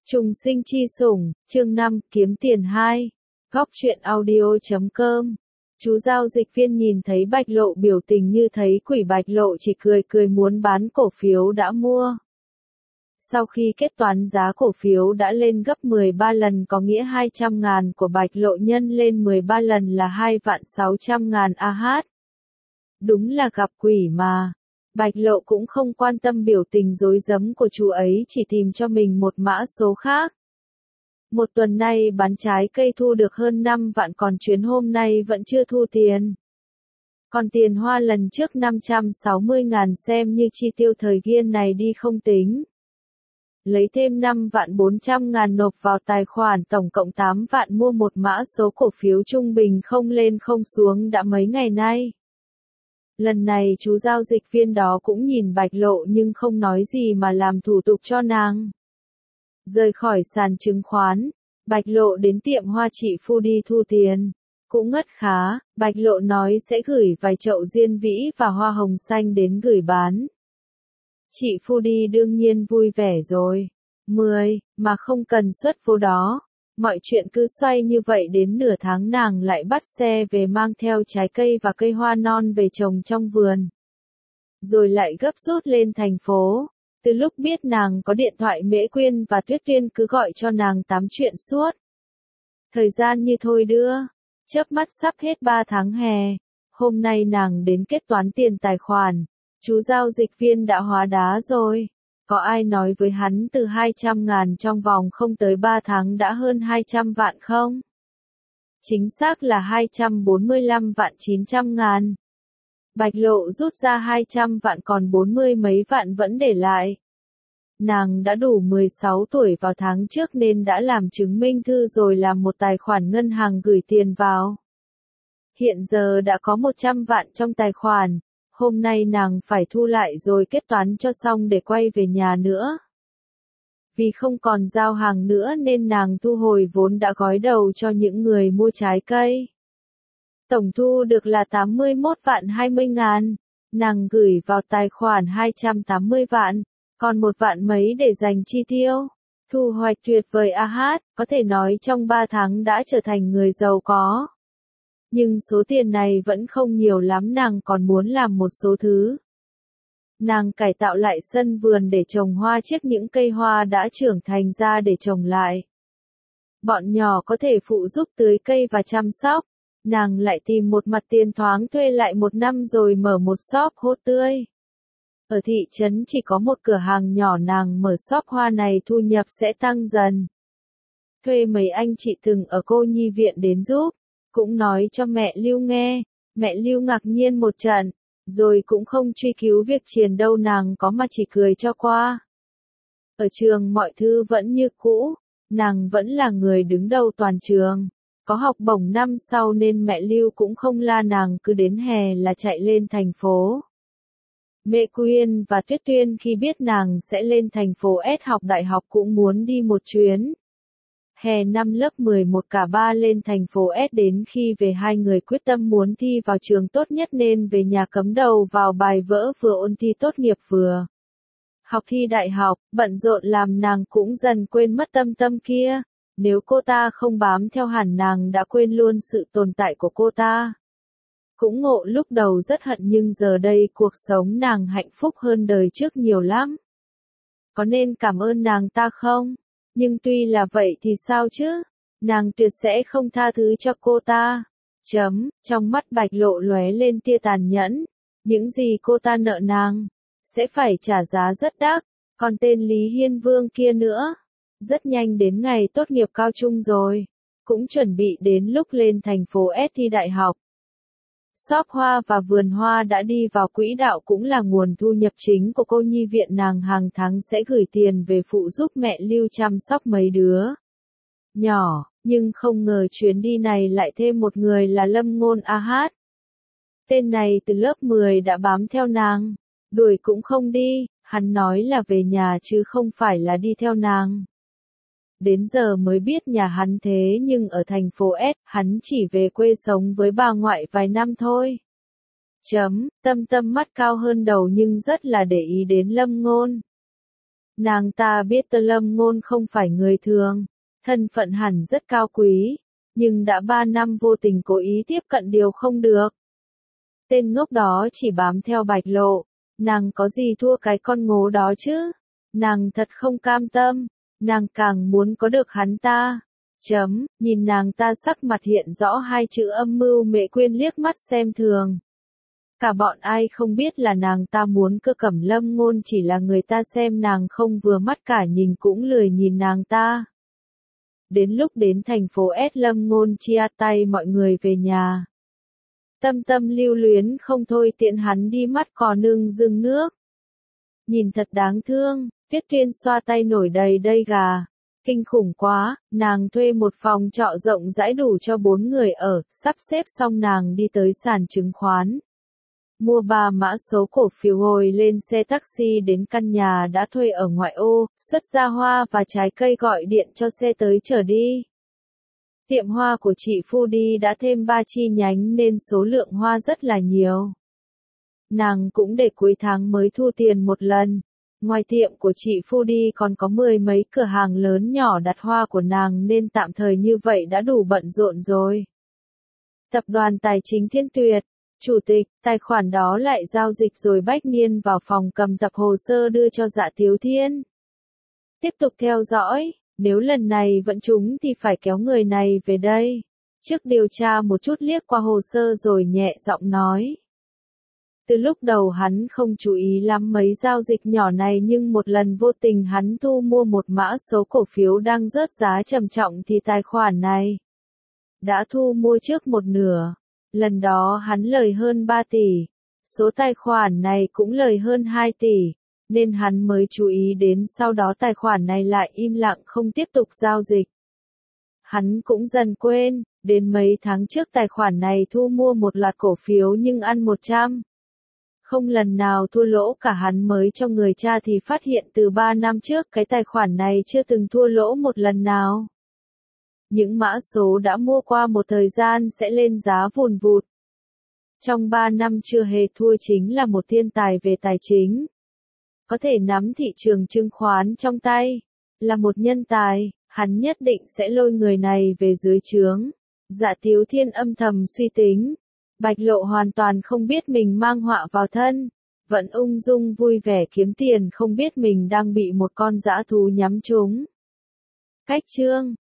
Trùng sinh chi sủng, chương 5, kiếm tiền 2. Góc truyện audio.com. Chú giao dịch viên nhìn thấy Bạch Lộ biểu tình như thấy quỷ, Bạch Lộ chỉ cười cười muốn bán cổ phiếu đã mua. Sau khi kết toán giá cổ phiếu đã lên gấp 13 lần, có nghĩa 200.000 của Bạch Lộ nhân lên 13 lần là 2.600.000 AH. Đúng là gặp quỷ mà. Bạch Lộ cũng không quan tâm biểu tình rối rắm của chú ấy, chỉ tìm cho mình một mã số khác. Một tuần nay bán trái cây thu được hơn 5 vạn, còn chuyến hôm nay vẫn chưa thu tiền. Còn tiền hoa lần trước 560.000 xem như chi tiêu thời gian này đi không tính. Lấy thêm 5.400.000 nộp vào tài khoản, tổng cộng 8 vạn mua một mã số cổ phiếu trung bình không lên không xuống đã mấy ngày nay. Lần này chú giao dịch viên đó cũng nhìn Bạch Lộ nhưng không nói gì mà làm thủ tục cho nàng. Rời khỏi sàn chứng khoán, Bạch Lộ đến tiệm hoa chị Phu đi thu tiền. Cũng ngất khá, Bạch Lộ nói sẽ gửi vài chậu diên vĩ và hoa hồng xanh đến gửi bán. Chị Phu đi đương nhiên vui vẻ rồi. 10, mà không cần xuất vô đó. Mọi chuyện cứ xoay như vậy đến nửa tháng nàng lại bắt xe về mang theo trái cây và cây hoa non về trồng trong vườn. Rồi lại gấp rút lên thành phố. Từ lúc biết nàng có điện thoại, Mễ Quyên và Tuyết Tuyên cứ gọi cho nàng tám chuyện suốt. Thời gian như thôi đưa, chớp mắt sắp hết 3 tháng hè. Hôm nay nàng đến kết toán tiền tài khoản. Chú giao dịch viên đã hóa đá rồi. Có ai nói với hắn từ 200.000 trong vòng không tới 3 tháng đã hơn 200 vạn không? Chính xác là 245 vạn 900 ngàn. Bạch Lộ rút ra 200 vạn, còn 40 mấy vạn vẫn để lại. Nàng đã đủ 16 tuổi vào tháng trước nên đã làm chứng minh thư rồi làm một tài khoản ngân hàng gửi tiền vào. Hiện giờ đã có 100 vạn trong tài khoản. Hôm nay nàng phải thu lại rồi kết toán cho xong để quay về nhà nữa. Vì không còn giao hàng nữa nên nàng thu hồi vốn đã gói đầu cho những người mua trái cây. Tổng thu được là 81 vạn 20 ngàn. Nàng gửi vào tài khoản 280 vạn, còn 1 vạn mấy để dành chi tiêu. Thu hoạch tuyệt vời AH, có thể nói trong 3 tháng đã trở thành người giàu có. Nhưng số tiền này vẫn không nhiều lắm, nàng còn muốn làm một số thứ. Nàng cải tạo lại sân vườn để trồng hoa, chiết những cây hoa đã trưởng thành ra để trồng lại. Bọn nhỏ có thể phụ giúp tưới cây và chăm sóc. Nàng lại tìm một mặt tiền thoáng thuê lại 1 năm rồi mở một shop hoa tươi. Ở thị trấn chỉ có một cửa hàng nhỏ, nàng mở shop hoa này thu nhập sẽ tăng dần. Thuê mấy anh chị từng ở cô nhi viện đến giúp. Cũng nói cho mẹ Lưu nghe, mẹ Lưu ngạc nhiên một trận, rồi cũng không truy cứu việc triền đâu nàng có mà chỉ cười cho qua. Ở trường mọi thứ vẫn như cũ, nàng vẫn là người đứng đầu toàn trường, có học bổng năm sau nên mẹ Lưu cũng không la nàng, cứ đến hè là chạy lên thành phố. Mẹ Quyên và Tuyết Tuyên khi biết nàng sẽ lên thành phố S học đại học cũng muốn đi một chuyến. Hè năm lớp 11 cả ba lên thành phố S, đến khi về hai người quyết tâm muốn thi vào trường tốt nhất nên về nhà cắm đầu vào bài vỡ, vừa ôn thi tốt nghiệp vừa học thi đại học, bận rộn làm nàng cũng dần quên mất tâm kia. Nếu cô ta không bám theo hẳn nàng đã quên luôn sự tồn tại của cô ta. Cũng ngộ lúc đầu rất hận nhưng giờ đây cuộc sống nàng hạnh phúc hơn đời trước nhiều lắm. Có nên cảm ơn nàng ta không? Nhưng tuy là vậy thì sao chứ? Nàng tuyệt sẽ không tha thứ cho cô ta. Trong mắt Bạch Lộ lóe lên tia tàn nhẫn. Những gì cô ta nợ nàng sẽ phải trả giá rất đắt. Còn tên Lý Hiên Vương kia nữa. Rất nhanh đến ngày tốt nghiệp cao trung rồi. Cũng chuẩn bị đến lúc lên thành phố S thi đại học. Shop hoa và vườn hoa đã đi vào quỹ đạo, cũng là nguồn thu nhập chính của cô nhi viện. Nàng hàng tháng sẽ gửi tiền về phụ giúp mẹ Lưu chăm sóc mấy đứa nhỏ, nhưng không ngờ chuyến đi này lại thêm một người là Lâm Ngôn AH. Tên này từ lớp 10 đã bám theo nàng, đuổi cũng không đi, hắn nói là về nhà chứ không phải là đi theo nàng. Đến giờ mới biết nhà hắn thế nhưng ở thành phố S, hắn chỉ về quê sống với bà ngoại vài năm thôi. Tâm mắt cao hơn đầu nhưng rất là để ý đến Lâm Ngôn. Nàng ta biết Tơ Lâm Ngôn không phải người thường, thân phận hẳn rất cao quý, nhưng đã 3 năm vô tình cố ý tiếp cận điều không được. Tên ngốc đó chỉ bám theo Bạch Lộ, nàng có gì thua cái con ngố đó chứ? Nàng thật không cam tâm, nàng càng muốn có được hắn ta. Nhìn nàng ta sắc mặt hiện rõ hai chữ âm mưu Mễ Quyên liếc mắt xem thường. Cả bọn ai không biết là nàng ta muốn cơ Cẩm Lâm Ngôn, chỉ là người ta xem nàng không vừa mắt cả nhìn cũng lười nhìn nàng ta. Đến lúc đến thành phố S, Lâm Ngôn chia tay mọi người về nhà. Tâm tâm lưu luyến không thôi tiện hắn đi, mắt cò nương dưng nước. Nhìn thật đáng thương, Tiết Tuyên xoa tay nổi đầy đây gà. Kinh khủng quá, nàng thuê một phòng trọ rộng rãi đủ cho 4 người ở, sắp xếp xong nàng đi tới sàn chứng khoán. Mua 3 mã số cổ phiếu ngồi lên xe taxi đến căn nhà đã thuê ở ngoại ô, xuất ra hoa và trái cây gọi điện cho xe tới chở đi. Tiệm hoa của chị Phu Đi đã thêm 3 chi nhánh nên số lượng hoa rất là nhiều. Nàng cũng để cuối tháng mới thu tiền một lần. Ngoài tiệm của chị Phu Đi còn có 10 mấy cửa hàng lớn nhỏ đặt hoa của nàng nên tạm thời như vậy đã đủ bận rộn rồi. Tập đoàn Tài chính Thiên Tuyệt, chủ tịch, tài khoản đó lại giao dịch rồi Bách Niên vào phòng cầm tập hồ sơ đưa cho Dạ Tiếu Thiên. Tiếp tục theo dõi, nếu lần này vẫn trúng thì phải kéo người này về đây. Trước điều tra một chút liếc qua hồ sơ rồi nhẹ giọng nói. Từ lúc đầu hắn không chú ý lắm mấy giao dịch nhỏ này nhưng một lần vô tình hắn thu mua một mã số cổ phiếu đang rớt giá trầm trọng thì tài khoản này đã thu mua trước một nửa. Lần đó hắn lời hơn 3 tỷ, số tài khoản này cũng lời hơn 2 tỷ, nên hắn mới chú ý đến, sau đó tài khoản này lại im lặng không tiếp tục giao dịch. Hắn cũng dần quên, đến mấy tháng trước tài khoản này thu mua một loạt cổ phiếu nhưng ăn 100. Không lần nào thua lỗ cả, hắn mới cho người cha thì phát hiện từ 3 năm trước cái tài khoản này chưa từng thua lỗ một lần nào. Những mã số đã mua qua một thời gian sẽ lên giá vùn vụt. Trong 3 năm chưa hề thua chính là một thiên tài về tài chính. Có thể nắm thị trường chứng khoán trong tay. Là một nhân tài, hắn nhất định sẽ lôi người này về dưới trướng. Dạ Tiếu Thiên âm thầm suy tính. Bạch Lộ hoàn toàn không biết mình mang họa vào thân. Vẫn ung dung vui vẻ kiếm tiền, không biết mình đang bị một con dã thú nhắm trúng. Cách chương